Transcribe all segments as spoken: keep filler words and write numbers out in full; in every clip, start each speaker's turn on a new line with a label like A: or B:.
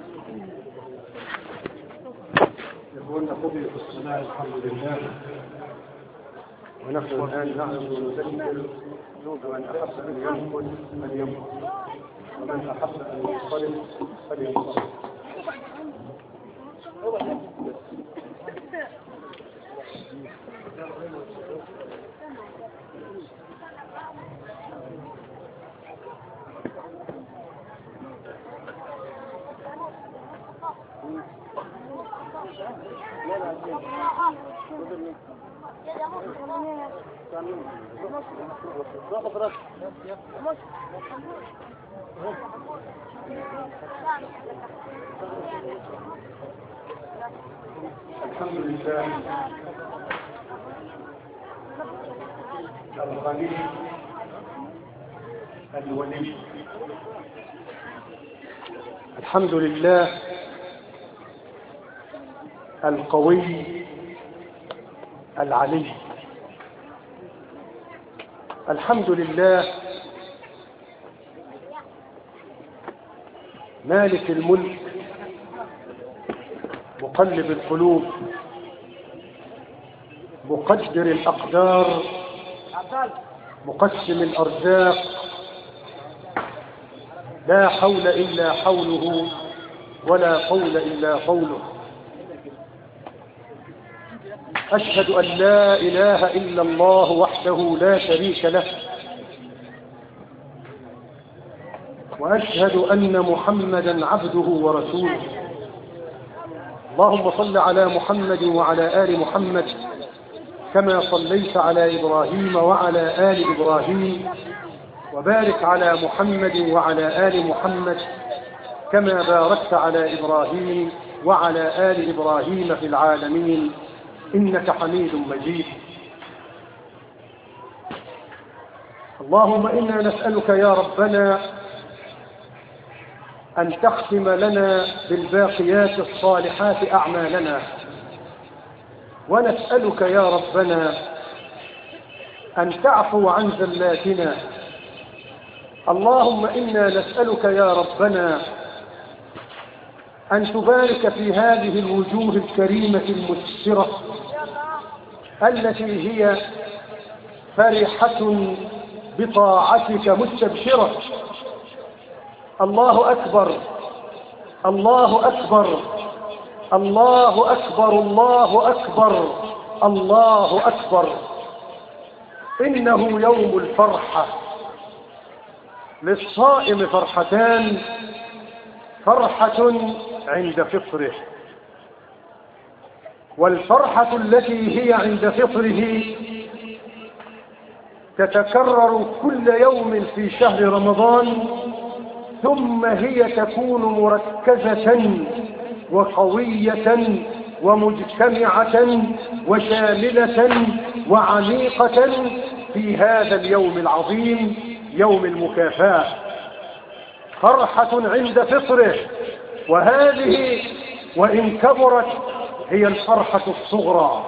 A: يقول قضية الصلاة الحمد لله، ونحن الآن نعلم ونذكر ومن أحب أن ينقل فلينقل، ومن أحب أن ينصرف فلينصرف. الحمد لله الغني الولي، الحمد لله القوي العلي، الحمد لله مالك الملك مقلب القلوب مقدر الأقدار مقسم الأرزاق، لا حول إلا حوله ولا قول إلا قوله. أشهد أن لا إله إلا الله وحده لا شريك له، وأشهد أن محمدا عبده ورسوله. اللهم صل على محمد وعلى آل محمد كما صليت على إبراهيم وعلى آل إبراهيم، وبارك على محمد وعلى آل محمد كما باركت على إبراهيم وعلى آل إبراهيم في العالمين إنك حميد مجيد. اللهم إنا نسألك يا ربنا أن تختم لنا بالباقيات الصالحات أعمالنا، ونسألك يا ربنا أن تعفو عن زلاتنا. اللهم إنا نسألك يا ربنا أن تبارك في هذه الوجوه الكريمة المسرة التي هي فرحة بطاعتك مستبشرة. الله أكبر الله أكبر الله أكبر الله أكبر الله أكبر. إنه يوم الفرحة، للصائم فرحتان: فرحة عند فطره، والفرحة التي هي عند فطره تتكرر كل يوم في شهر رمضان، ثم هي تكون مركزة وقوية ومجتمعة وشاملة وعميقة في هذا اليوم العظيم، يوم المكافأة. فرحة عند فطره، وهذه وإن كبرت هي الفرحة الصغرى،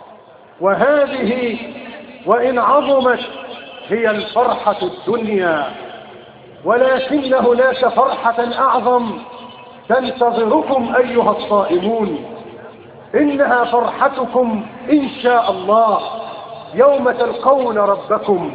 A: وهذه وإن عظمت هي الفرحة الدنيا، ولكن هناك فرحة أعظم تنتظركم أيها الصائمون، إنها فرحتكم إن شاء الله يوم تلقون ربكم،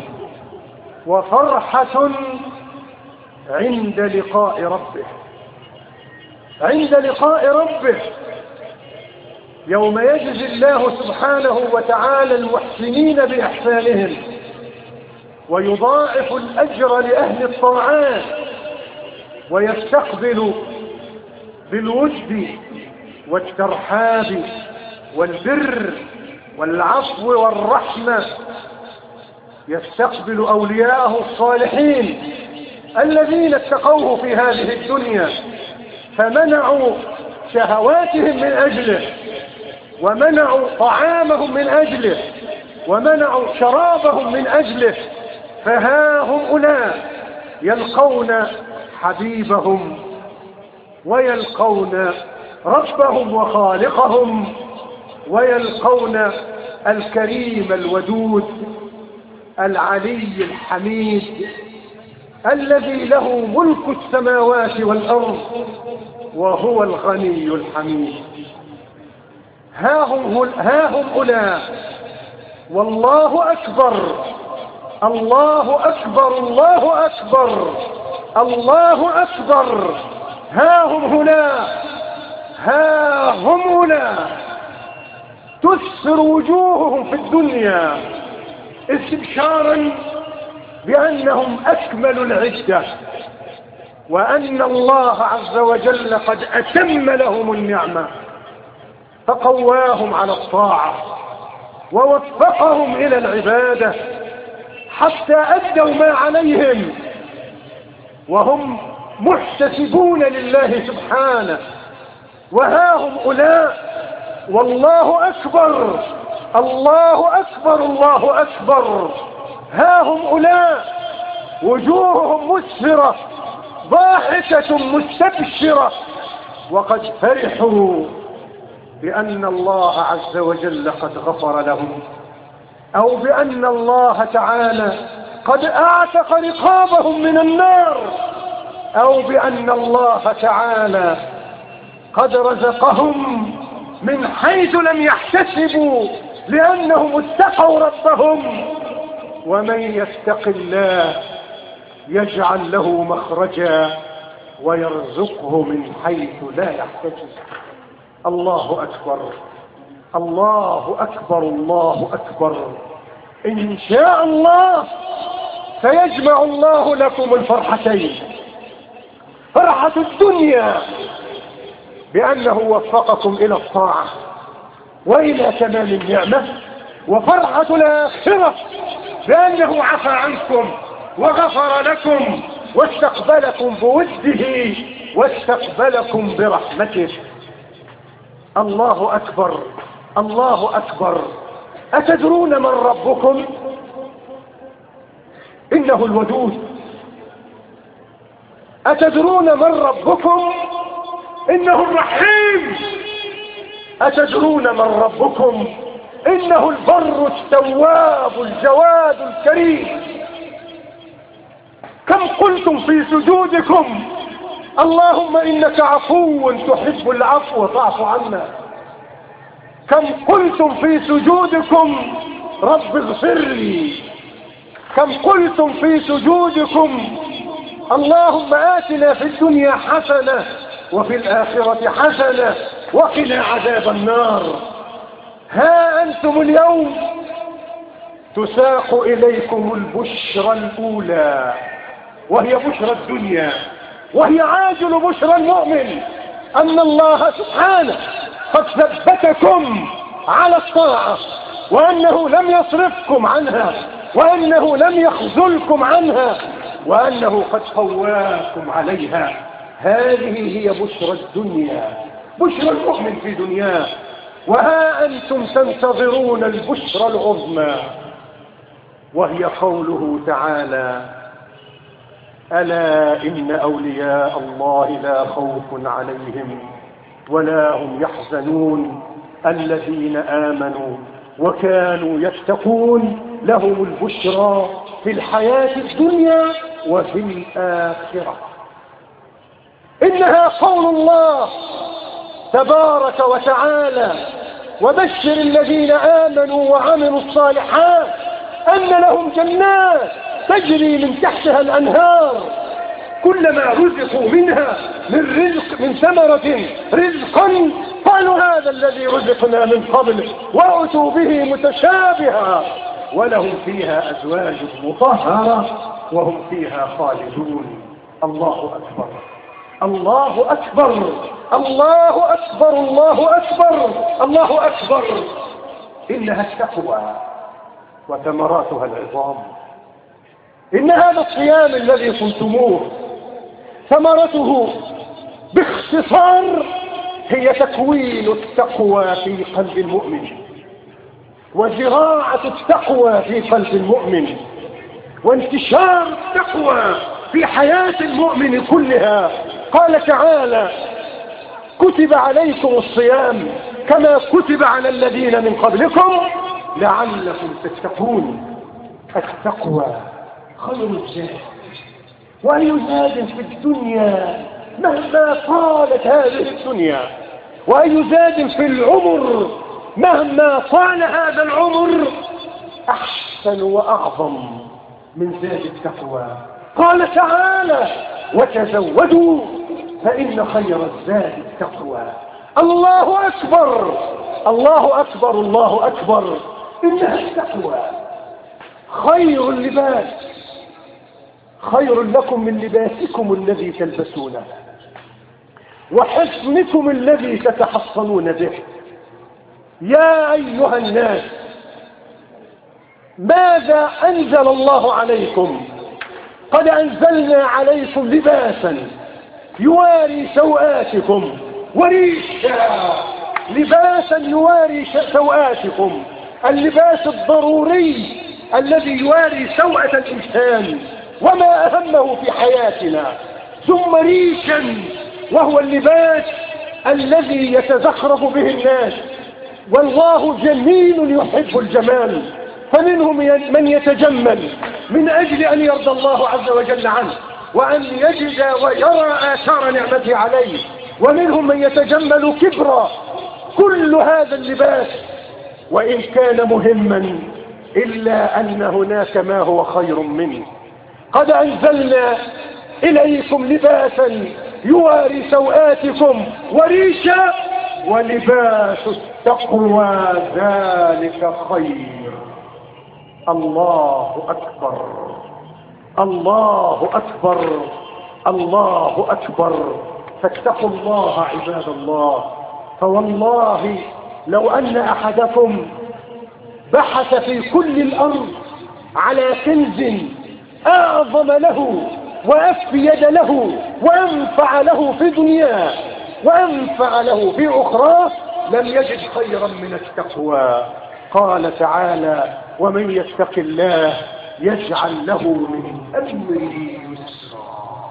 A: وفرحة عند لقاء ربه. عند لقاء ربه يوم يجزي الله سبحانه وتعالى المحسنين بإحسانهم، ويضاعف الأجر لأهل الطاعات، ويستقبل بالوجد والترحاب والبر والعفو والرحمة، يستقبل أولياءه الصالحين الذين اتقوه في هذه الدنيا فمنعوا شهواتهم من أجله، ومنعوا طعامهم من أجله، ومنعوا شرابهم من أجله، فها هم أولئك يلقون حبيبهم ويلقون ربهم وخالقهم، ويلقون الكريم الودود العلي الحميد الذي له ملك السماوات والأرض وهو الغني الحميد. ها هم, ها هم أولى والله أكبر الله أكبر الله أكبر الله أكبر. ها هم هنا ها هم هنا تسفر وجوههم في الدنيا استبشارا بأنهم أكملوا العدة، وأن الله عز وجل قد أتم لهم النعمة فقواهم على الطاعة ووفقهم إلى العبادة حتى أدوا ما عليهم وهم محتسبون لله سبحانه. وها هم أولئك والله أكبر الله أكبر الله أكبر. ها هم أولئك وجوههم مسفرة ضاحكة مستبشرة وقد فرحوا بأن الله عز وجل قد غفر لهم، أو بأن الله تعالى قد أعتق رقابهم من النار، أو بأن الله تعالى قد رزقهم من حيث لم يحتسبوا لأنهم اتقوا ربهم. ومن يتق الله يجعل له مخرجا ويرزقه من حيث لا يحتسب. الله أكبر الله أكبر الله أكبر. إن شاء الله سيجمع الله لكم الفرحتين، فرحة الدنيا بأنه وفقكم إلى الطاعة وإلى تمام النعمة، وفرحة الآخرة بأنه عفى عنكم وغفر لكم واستقبلكم بوده واستقبلكم برحمته. الله أكبر الله أكبر. أتدرون من ربكم؟ إنه الودود. أتدرون من ربكم؟ إنه الرحيم. أتدرون من ربكم؟ إنه البر التواب الجواد الكريم. كم قلتم في سجودكم اللهم إنك عفو تحب العفو فاعف عنا؟ كم قلتم في سجودكم رب اغفر لي؟ كم قلتم في سجودكم اللهم آتنا في الدنيا حسنة وفي الآخرة حسنة وقنا عذاب النار؟ ها أنتم اليوم تساق إليكم البشرى الأولى وهي بشرى الدنيا، وهي عاجل بشرى المؤمن أن الله سبحانه قد ثبتكم على الطاعة، وأنه لم يصرفكم عنها، وأنه لم يخذلكم عنها، وأنه قد قواكم عليها. هذه هي بشرى الدنيا، بشرى المؤمن في دنياه. وها أنتم تنتظرون البشرى العظمى وهي قوله تعالى: ألا إن أولياء الله لا خوف عليهم ولا هم يحزنون الذين آمنوا وكانوا يتقون لهم البشرى في الحياة الدنيا وفي الآخرة. إنها قول الله تبارك وتعالى: وبشر الذين آمنوا وعملوا الصالحات أن لهم جنات تجري من تحتها الأنهار كلما رزقوا منها من رزق من ثمرة رزقا قالوا هذا الذي رزقنا من قبل وأتوا به متشابها ولهم فيها أزواج مطهرة وهم فيها خالدون. الله أكبر الله أكبر الله أكبر الله أكبر الله أكبر. إنها التقوى وثمراتها العظام. إن هذا الصيام الذي صمتموه ثمرته باختصار هي تكوين التقوى في قلب المؤمن، وزراعة التقوى في قلب المؤمن، وانتشار التقوى في حياة المؤمن كلها. قال تعالى: كتب عليكم الصيام كما كتب على الذين من قبلكم لعلكم تتقون. التقوى خير الزاد وأي زاد في الدنيا مهما طالت هذه الدنيا، وأي زاد في العمر مهما طال هذا العمر أحسن وأعظم من زاد التقوى. قال تعالى: وتزودوا فإن خير الزاد التقوى. الله أكبر الله أكبر الله أكبر. إنها التقوى خير اللباس، خير لكم من لباسكم الذي تلبسونه وحصنكم الذي تتحصنون به. يا أيها الناس، ماذا أنزل الله عليكم؟ قد أنزلنا عليكم لباسا يواري سوآتكم وريشا، لباسا يواري سوآتكم، اللباس الضروري الذي يواري سوءة الإنسان وما أهمه في حياتنا، ثم ريشا وهو اللباس الذي يتزخرف به الناس. والله جميل يحب الجمال، فمنهم من يتجمل من أجل أن يرضى الله عز وجل عنه وأن يجد ويرى آثار نعمته عليه، ومنهم من يتجمل كبرا. كل هذا اللباس وإن كان مهما إلا أن هناك ما هو خير منه. قد أنزلنا إليكم لباسا يواري سوآتكم وريشا ولباس التقوى ذلك خير. الله أكبر الله أكبر الله أكبر. فاتقوا الله عباد الله. فوالله لو أن أحدكم بحث في كل الأرض على كنز أعظم له وأفيد له وأنفع له في دنياه وأنفع له في أخراه لم يجد خيرا من التقوى. قال تعالى: ومن يتق الله يجعل له من أمره يسرا.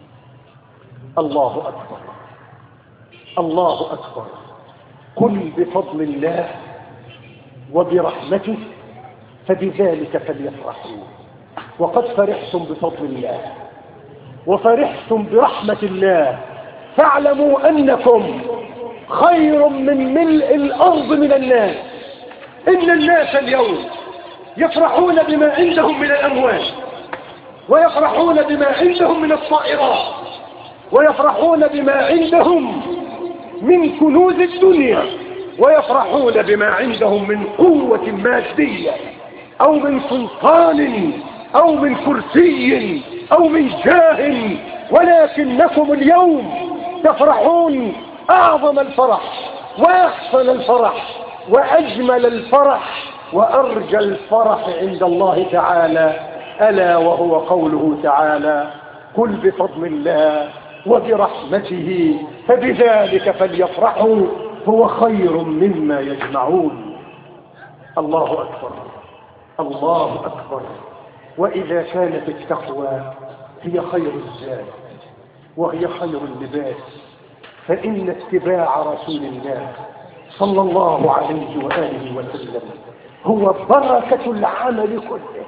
A: الله أكبر الله أكبر. قل بفضل الله وبرحمته فبذلك فليفرحوا. وقد فرحتم بفضل الله وفرحتم برحمة الله، فاعلموا أنكم خير من ملء الأرض من الناس. إن الناس اليوم يفرحون بما عندهم من الأموال، ويفرحون بما عندهم من الطائرات، ويفرحون بما عندهم من كنوز الدنيا، ويفرحون بما عندهم من قوة مادية أو من سلطان أو من كرسي أو من جاه. ولكنكم اليوم تفرحون أعظم الفرح وأحسن الفرح وأجمل الفرح وأرجى الفرح عند الله تعالى، ألا وهو قوله تعالى: قل بفضل الله وبرحمته فبذلك فليفرحوا هو خير مما يجمعون. الله أكبر الله أكبر. وإذا كانت التقوى هي خير الزاد وهي خير اللباس، فإن اتباع رسول الله صلى الله عليه وآله وسلم هو بركة العمل كله،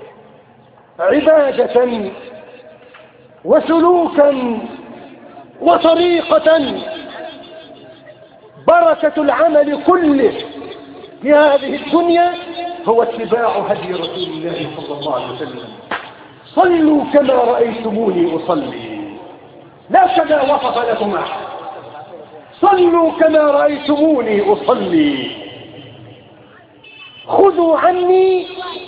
A: عبادة وسلوكا وطريقة. بركة العمل كله في هذه الدنيا هو اتباع هدي رسول الله صلى الله عليه وسلم. صلوا كما رأيتموني أصلي، لا كما وصف لكم أحد. صلوا كما رأيتموني أصلي، خذوا عني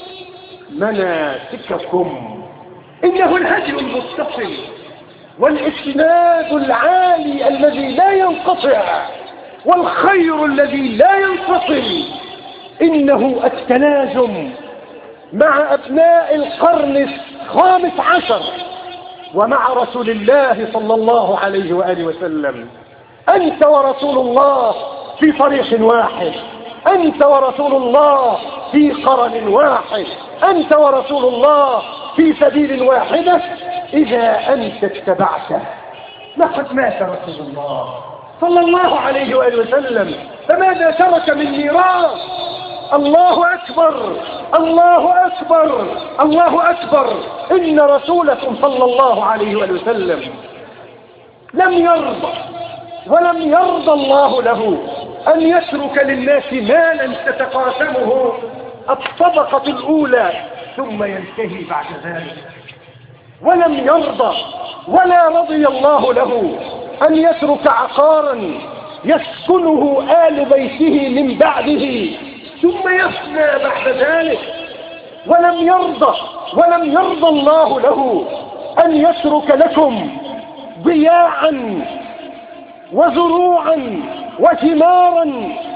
A: مناسككم. إنه الهدي المتصل والإسناد العالي الذي لا ينقطع والخير الذي لا ينفصل. إنه التلازم مع أبناء القرن الخامس عشر ومع رسول الله صلى الله عليه وآله وسلم. أنت ورسول الله في طريق واحد، أنت ورسول الله في قرن واحد، أنت ورسول الله في سبيل واحدة. إذا أنت اتبعته لقد مات رسول الله صلى الله عليه وآله وسلم، فماذا ترك من ميراث؟ الله أكبر الله أكبر الله أكبر. إن رسولكم صلى الله عليه وسلم لم يرضى ولم يرضى الله له أن يترك للناس مالا تتقاسمه الطبقة الأولى ثم ينتهي بعد ذلك. ولم يرضى ولا رضي الله له أن يترك عقارا يسكنه آل بيته من بعده ثم يفنى بعد ذلك. ولم يرضى ولم يرضى الله له أن يترك لكم ضياعا وزروعا وثمارا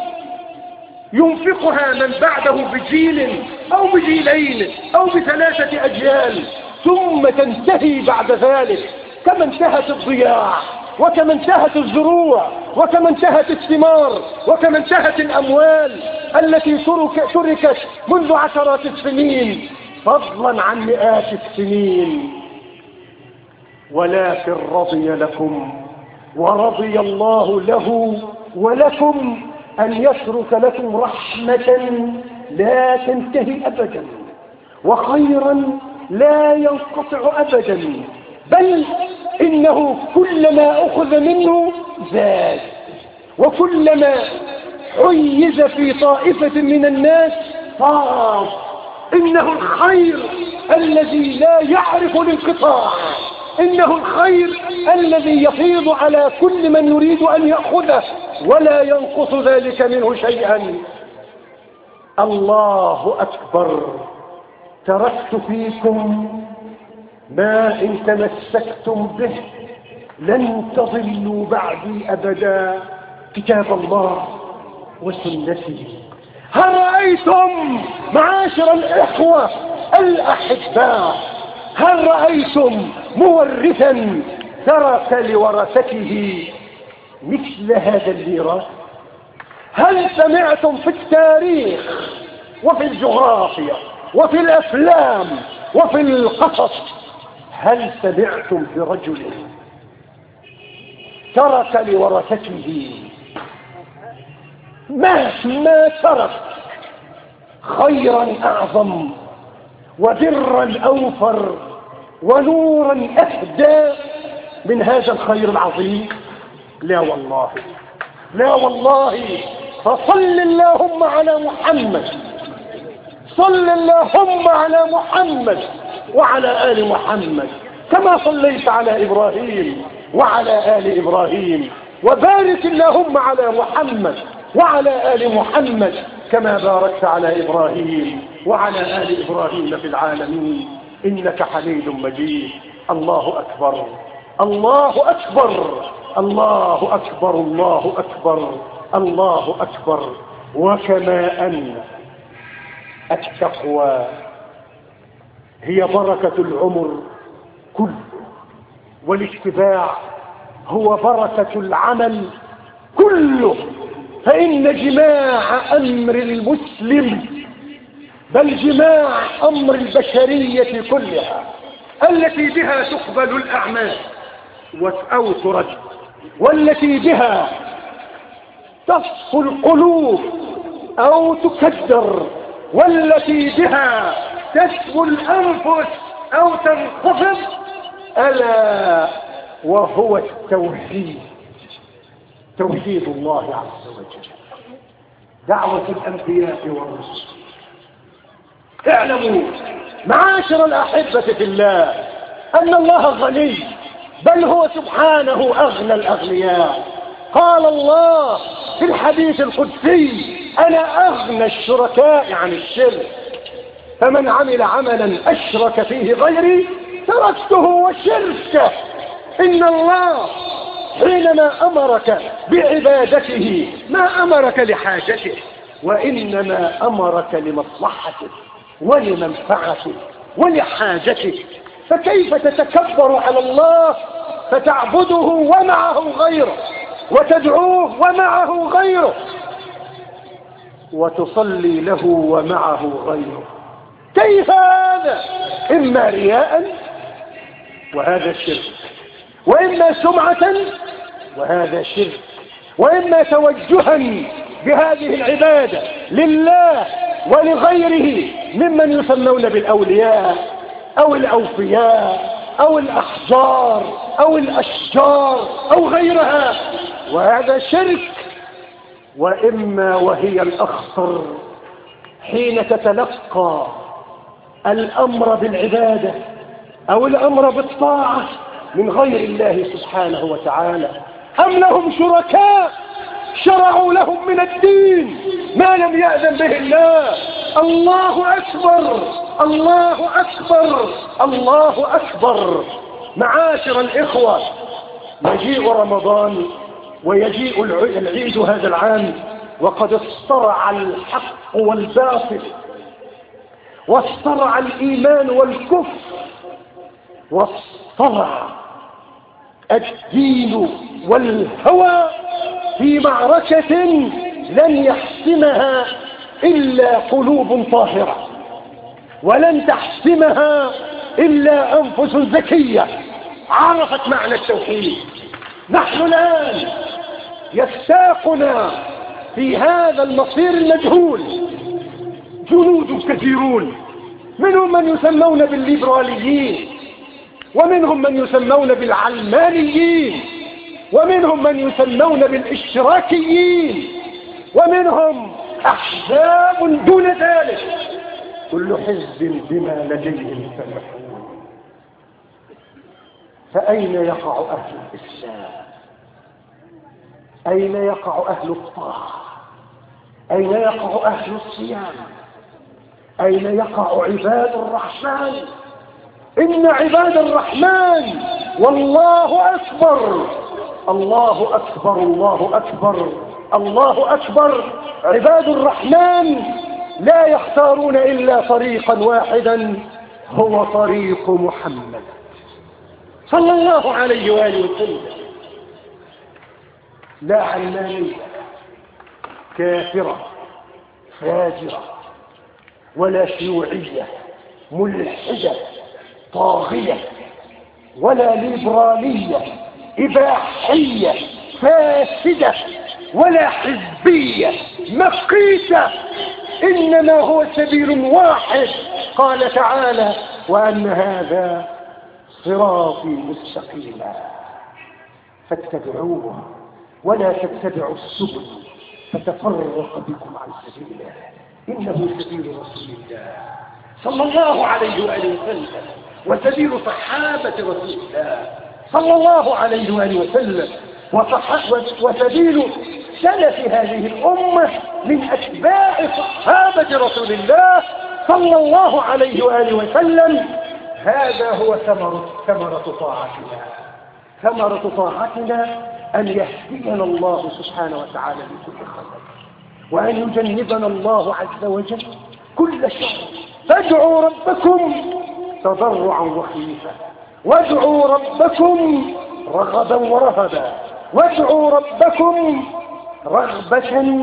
A: ينفقها من بعده بجيل أو بجيلين أو بثلاثة أجيال ثم تنتهي بعد ذلك كما انتهت الضياع وكما انتهت الزروع وكما انتهت الثمار وكما انتهت الأموال التي ترك تركت منذ عشرات السنين فضلا عن مئات السنين. ولكن رضي لكم ورضي الله له ولكم أن يترك لكم رحمة لا تنتهي أبدا وخيرا لا ينقطع أبدا، بل إنه كلما أخذ منه زاد وكلما حيز في طائفة من الناس فاض. إنه الخير الذي لا يعرف الانقطاع، إنه الخير الذي يفيض على كل من يريد أن يأخذه ولا ينقص ذلك منه شيئا. الله أكبر. تركت فيكم ما إن تمسكتم به لن تضلوا بعدي أبدا، كتاب الله وسنته. هل رأيتم معاشر الإخوة الأحباء، هل رأيتم مورثا ترك لورثته مثل هذا الميراث؟ هل سمعتم في التاريخ وفي الجغرافيا وفي الأفلام وفي القصص، هل سمعتم برجل ترك لورثته مهما ترك خيرا أعظم وبرا أوفر ونورا أهدى من هذا الخير العظيم؟ لا والله، لا والله. فصل اللهم على محمد، صل اللهم على محمد وعلى آل محمد كما صليت على إبراهيم وعلى آل إبراهيم، وبارك اللهم على محمد وعلى آل محمد كما باركت على إبراهيم وعلى آل إبراهيم في العالمين إنك حميد مجيد. الله أكبر الله أكبر الله أكبر الله أكبر الله أكبر. وكما أن التقوى هي بركة العمر كله، والاتباع هو بركة العمل كله، فإن جماع أمر المسلم بل جماع أمر البشرية كلها التي بها تقبل الأعمال أو ترد، والتي بها تصفو القلوب أو تكدر، والتي بها تسفو الأنفس أو تنخفض، ألا وهو التوحيد، توحيد الله عز وجل، دعوة الأنبياء والرسل. اعلموا معاشر الأحبة في الله أن الله غني، بل هو سبحانه أغنى الأغنياء. قال الله في الحديث القدسي: أنا أغنى الشركاء عن الشرك، فمن عمل عملا أشرك فيه غيري تركته وشركه. إن الله حينما أمرك بعبادته ما أمرك لحاجته، وإنما أمرك لمصلحته ولمنفعته ولحاجتك، فكيف تتكبر على الله فتعبده ومعه غيره، وتدعوه ومعه غيره، وتصلي له ومعه غيره؟ كيف هذا؟ إما رياء وهذا شرك، وإما سمعة وهذا شرك، وإما توجها بهذه العبادة لله ولغيره ممن يسمون بالأولياء أو الأوفياء أو الأحجار أو الأشجار أو غيرها، وهذا شرك. وإما وهي الأخطر حين تتلقى الأمر بالعبادة أو الأمر بالطاعة من غير الله سبحانه وتعالى، أم لهم شركاء شرعوا لهم من الدين ما لم يأذن به الله. الله أكبر، الله أكبر، الله أكبر. معاشر الإخوة، يجيء رمضان ويجيء العيد هذا العام وقد اصطرع الحق والباطل، واصطرع الإيمان والكفر، واصطرع الدين والهوى في معركة لن يحسمها إلا قلوب طاهرة، ولن تحسمها إلا أنفس ذكية عرفت معنى التوحيد. نحن الآن يساقنا في هذا المصير المجهول جنود كثيرون، منهم من يسمون بالليبراليين، ومنهم من يسمون بالعلمانيين، ومنهم من يسمون بالاشتراكيين، ومنهم أحزاب دون ذلك، كل حزب بما لديهم فرحون. فأين يقع أهل الإسلام؟ أين يقع أهل الطاعة؟ أين يقع أهل الصيام؟ أين يقع عباد الرحمن؟ إن عباد الرحمن والله أكبر، الله أكبر، الله أكبر، الله أكبر. عباد الرحمن لا يختارون إلا طريقا واحدا، هو طريق محمد صلى الله عليه وآله وسلم. لا علمانية كافرة فاجرة، ولا شيوعية ملحدة طاغية، ولا ليبرالية إباحية فاسدة، ولا حزبية مقيتة، إنما هو سبيل واحد. قال تعالى: وأن هذا صراطي مستقيما فاتبعوه ولا تتبعوا السبل فتفرق بكم عن سبيله، إنه سبيل رسول الله صلى الله عليه وآله وسلم، وسبيل صحابة رسول الله صلى الله عليه وآله وسلم، وسبيل سلف هذه الأمة من أتباع صحابة رسول الله صلى الله عليه وآله وسلم. هذا هو ثمرة ثمرة طاعتنا. ثمرة طاعتنا أن يهدينا الله سبحانه وتعالى بكل خير، وأن يجنبنا الله عز وجل كل شر. فادعوا ربكم تضرعا وخيفا، وادعوا ربكم رغبا ورهبا، وادعوا ربكم رغبة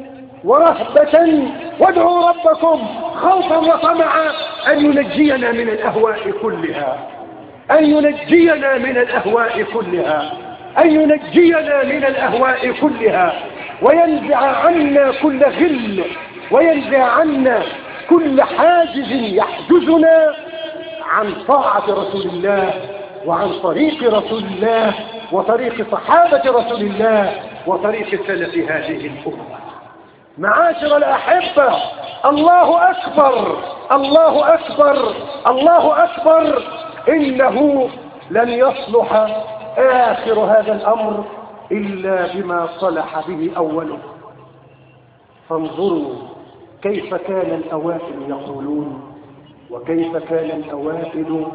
A: ورهبة، وادعوا ربكم خوفا وطمعا أن ينجينا من الأهواء كلها، أن ينجينا من الأهواء كلها، أن ينجينا من الأهواء كلها، وينزع عنا كل غل، وينزع عنا كل حاجز يحجزنا عن طاعة رسول الله، وعن طريق رسول الله، وطريق صحابة رسول الله، وطريق سلف هذه الأمة. معاشر الأحبة، الله أكبر، الله أكبر، الله أكبر. إنه لن يصلح آخر هذا الأمر إلا بما صلح به أوله. فانظروا كيف كان الأوائل يقولون، وكيف كان الأوائل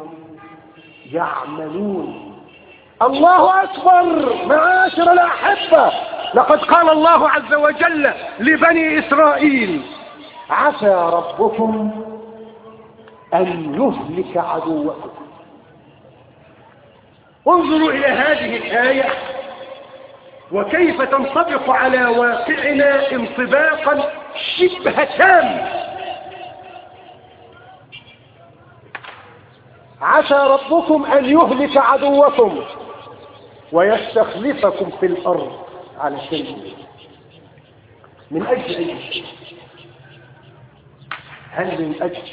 A: يعملون. الله أكبر. معاشر الأحبة، لقد قال الله عز وجل لبني إسرائيل: عسى ربكم أن يهلك عدوكم. انظروا إلى هذه الآية وكيف تنطبق على واقعنا انطباقا شبه تام. عسى ربكم أن يهلك عدوكم ويستخلفكم في الأرض على شيء من أجل هل من أجل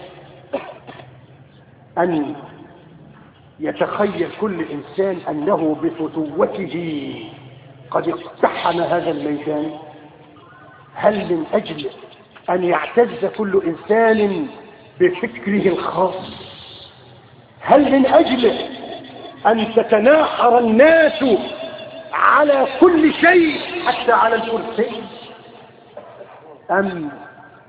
A: أن يتخيل كل إنسان أنه بفتوته قد اقتحم هذا الميدان؟ هل من أجل أن يعتز كل إنسان بفكره الخاص؟ هل من أجل أن تتناحر الناس على كل شيء حتى على الكرسي؟ أم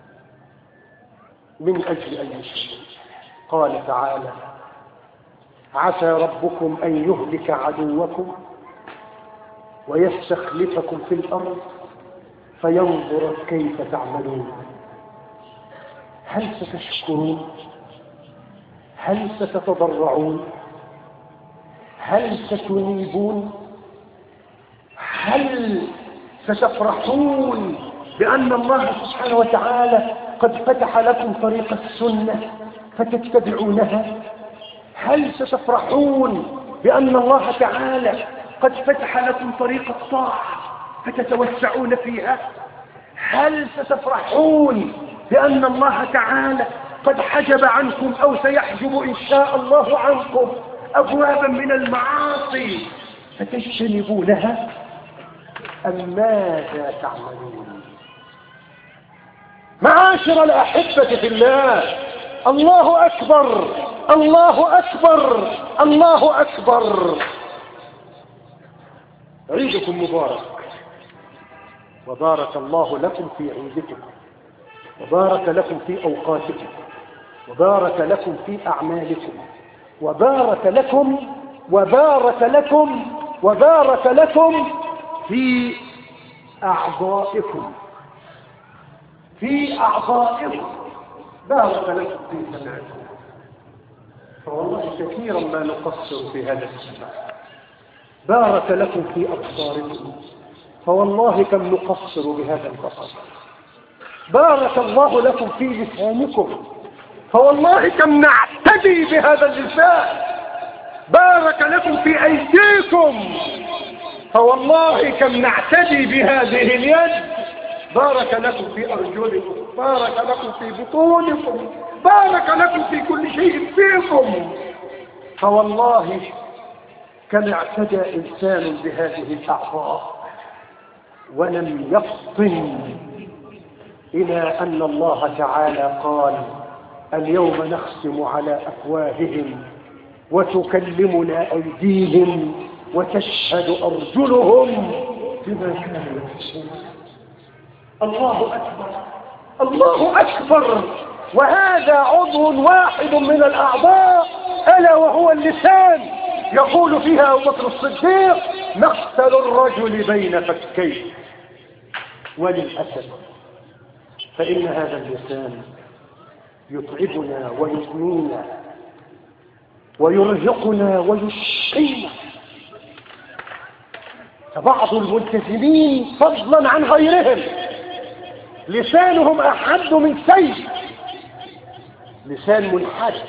A: من أجل أي شيء؟ قال تعالى: عسى ربكم أن يهلك عدوكم ويستخلفكم في الأرض فينظر كيف تعملون. هل ستشكرون؟ هل ستتضرعون؟ هل ستنيبون؟ هل ستفرحون بأن الله سبحانه وتعالى قد فتح لكم طريق السنة فتتبعونها؟ هل ستفرحون بأن الله تعالى قد فتح لكم طريق الطاعة فتتوسعون فيها؟ هل ستفرحون بأن الله تعالى قد حجب عنكم أو سيحجب إن شاء الله عنكم أبوابا من المعاصي فتجتنبونها؟ أم ماذا تعملون؟ معاشر الأحبة في الله، الله أكبر، الله أكبر، الله أكبر. عيدكم مبارك، وبارك الله لكم في عيدكم، وبارك لكم في أوقاتكم، وبارك لكم في أعمالكم، وبارك لكم وبارك لكم وبارك لكم في أعضائكم، في أعضائكم، بارك لكم في سمعكم. فوالله كثيرا ما نقصر في هذا السمع. بارك لكم في أبصاركم، فوالله كم نقصر بهذا البصر. بارك الله لكم في لسانكم، فوالله كم نعتدي بهذا اللسان. بارك لكم في أيديكم، فوالله كم نعتدي بهذه اليد. بارك لكم في أرجلكم، بارك لكم في بطونكم، بارك لكم في كل شيء فيكم. فوالله كم اعتدى إنسان بهذه الأعضاء ولم يفطن إلى أن الله تعالى قال: اليوم نختم على أفواههم وتكلمنا أيديهم وتشهد أرجلهم بما كانوا يكسبون. الله أكبر، الله أكبر. وهذا عضو واحد من الأعضاء ألا وهو اللسان. يقول فيها أبو بكر الصديق: مقتل الرجل بين فكيه. وللأسف فإن هذا اللسان يتعبنا ويثنينا ويرهقنا ويشقينا. فبعض الملتزمين فضلا عن غيرهم لسانهم أحد من سيف، لسان منحرف.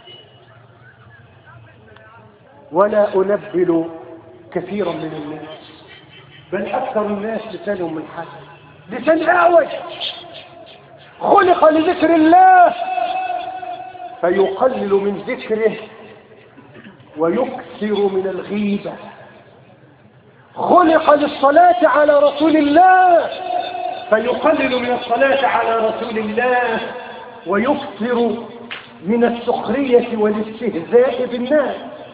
A: ولا أنبل كثيرا من الناس، بل أكثر الناس لسانهم منحرف، لسان أعوج، خلق لذكر الله فيقلل من ذكره ويكثر من الغيبة. خلق للصلاة على رسول الله فيقلل من الصلاة على رسول الله ويكثر من السخرية والاستهزاء بالناس.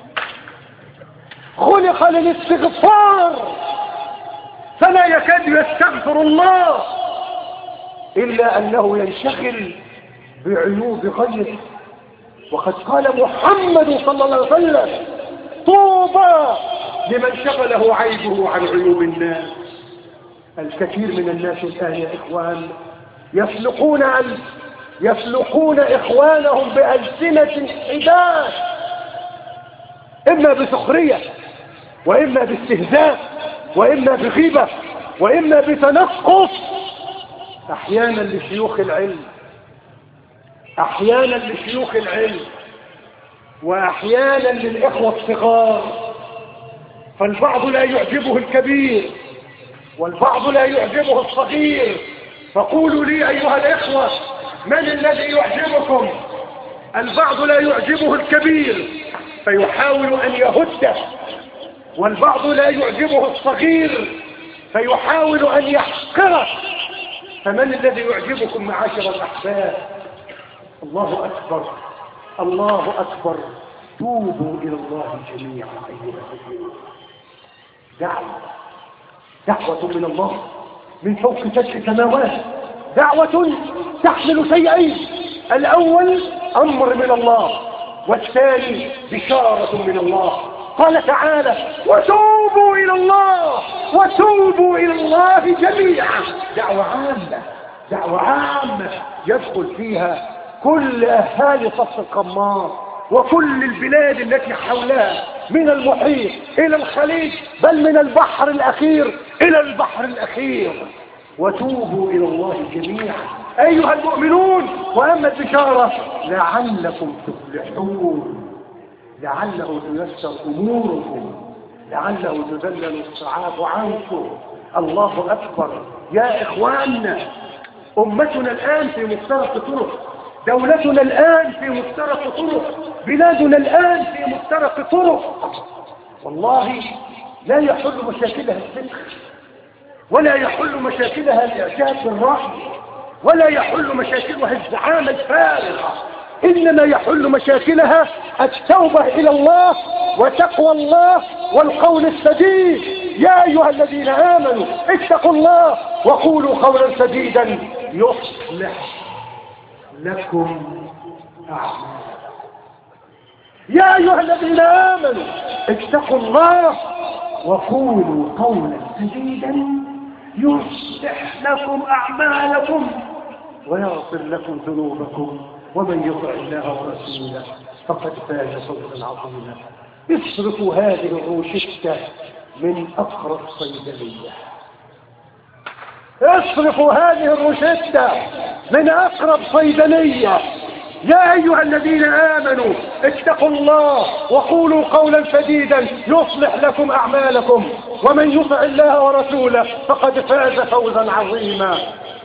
A: خلق للاستغفار فلا يكاد يستغفر الله إلا أنه ينشغل بعيوب غيره. وقد قال محمد صلى الله عليه وسلم: طوبى لمن شغله عيبه عن عيوب الناس. الكثير من الناس الآن يا إخوان يسلقون يسلقون إخوانهم بألسنة حداد، إما بسخرية وإما باستهزاء وإما بغيبة وإما بتنقص، أحيانا لشيوخ العلم، أحيانا لشيوخ العلم وأحيانا للإخوة الصغار. فالبعض لا يعجبه الكبير والبعض لا يعجبه الصغير. فقولوا لي أيها الإخوة: من الذي يعجبكم؟ البعض لا يعجبه الكبير فيحاول أن يهده، والبعض لا يعجبه الصغير فيحاول أن يحقره. فمن الذي يعجبكم معاشر الأحباب؟ الله أكبر، الله أكبر. توبوا إلى الله جميعا أيها المؤمنون. دعوة دعوة من الله من فوق سبع سماوات، دعوة تحمل شيئين: الأول أمر من الله، والثاني بشارة من الله. قال تعالى: وتوبوا إلى الله وتوبوا إلى الله جميعا. دعوة عامة، دعوة عامة يدخل فيها كل أهالي صف القمار وكل البلاد التي حولها، من المحيط إلى الخليج، بل من البحر الأخير إلى البحر الأخير. وتوبوا إلى الله جميعا أيها المؤمنون. وأما البشارة: لعلكم تفلحون، لعله تيسر أموركم، لعله تذلل الصعاب عنكم. الله أكبر يا إخواننا. أمتنا الآن في مفترق طرق، دولتنا الآن في مفترق طرق، بلادنا الآن في مفترق طرق. والله لا يحل مشاكلها الفكر، ولا يحل مشاكلها الإعجاب بالرأي، ولا يحل مشاكلها الزعامة الفارغة، إنما يحل مشاكلها التوبة إلى الله وتقوى الله والقول السديد. يا أيها الذين آمنوا اتقوا الله وقولوا قولا سديدا يصلح لكم أعمالكم. يا أيها الذين آمنوا اتقوا الله وقولوا قولا سديدا يصلح لكم أعمالكم ويغفر لكم ذنوبكم، ومن يطع الله ورسوله فقد فاز فوزا عظيما. اصرفوا هذه الروشتة من أقرب صيدلية، اصرفوا هذه الروشتة من أقرب صيدلية. يا أيها الذين آمنوا اتقوا الله وقولوا قولا سديدا يصلح لكم أعمالكم، ومن يطع الله ورسوله فقد فاز فوزا عظيما.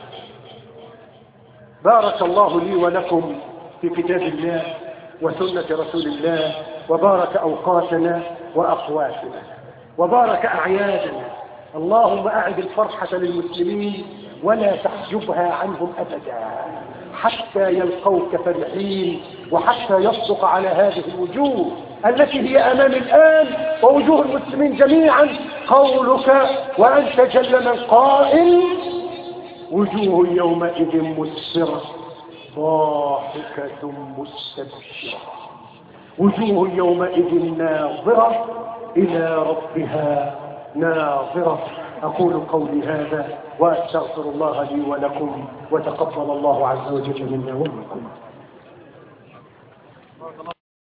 A: بارك الله لي ولكم في كتاب الله وسنة رسول الله، وبارك أوقاتنا وأقواتنا، وبارك أعيادنا. اللهم أعد الفرحة للمسلمين ولا تحجبها عنهم أبدا حتى يلقوك فرحين، وحتى يصدق على هذه الوجوه التي هي أمام الآن ووجوه المسلمين جميعا قولك وأنت جل من قائل: وجوه يومئذ مسفرة ضاحكة مستبشرة، وجوه يومئذ ناظرة إلى ربها ناظرة. أقول قولي هذا وأستغفر الله لي ولكم، وتقبل الله عز وجل منا ومنكم.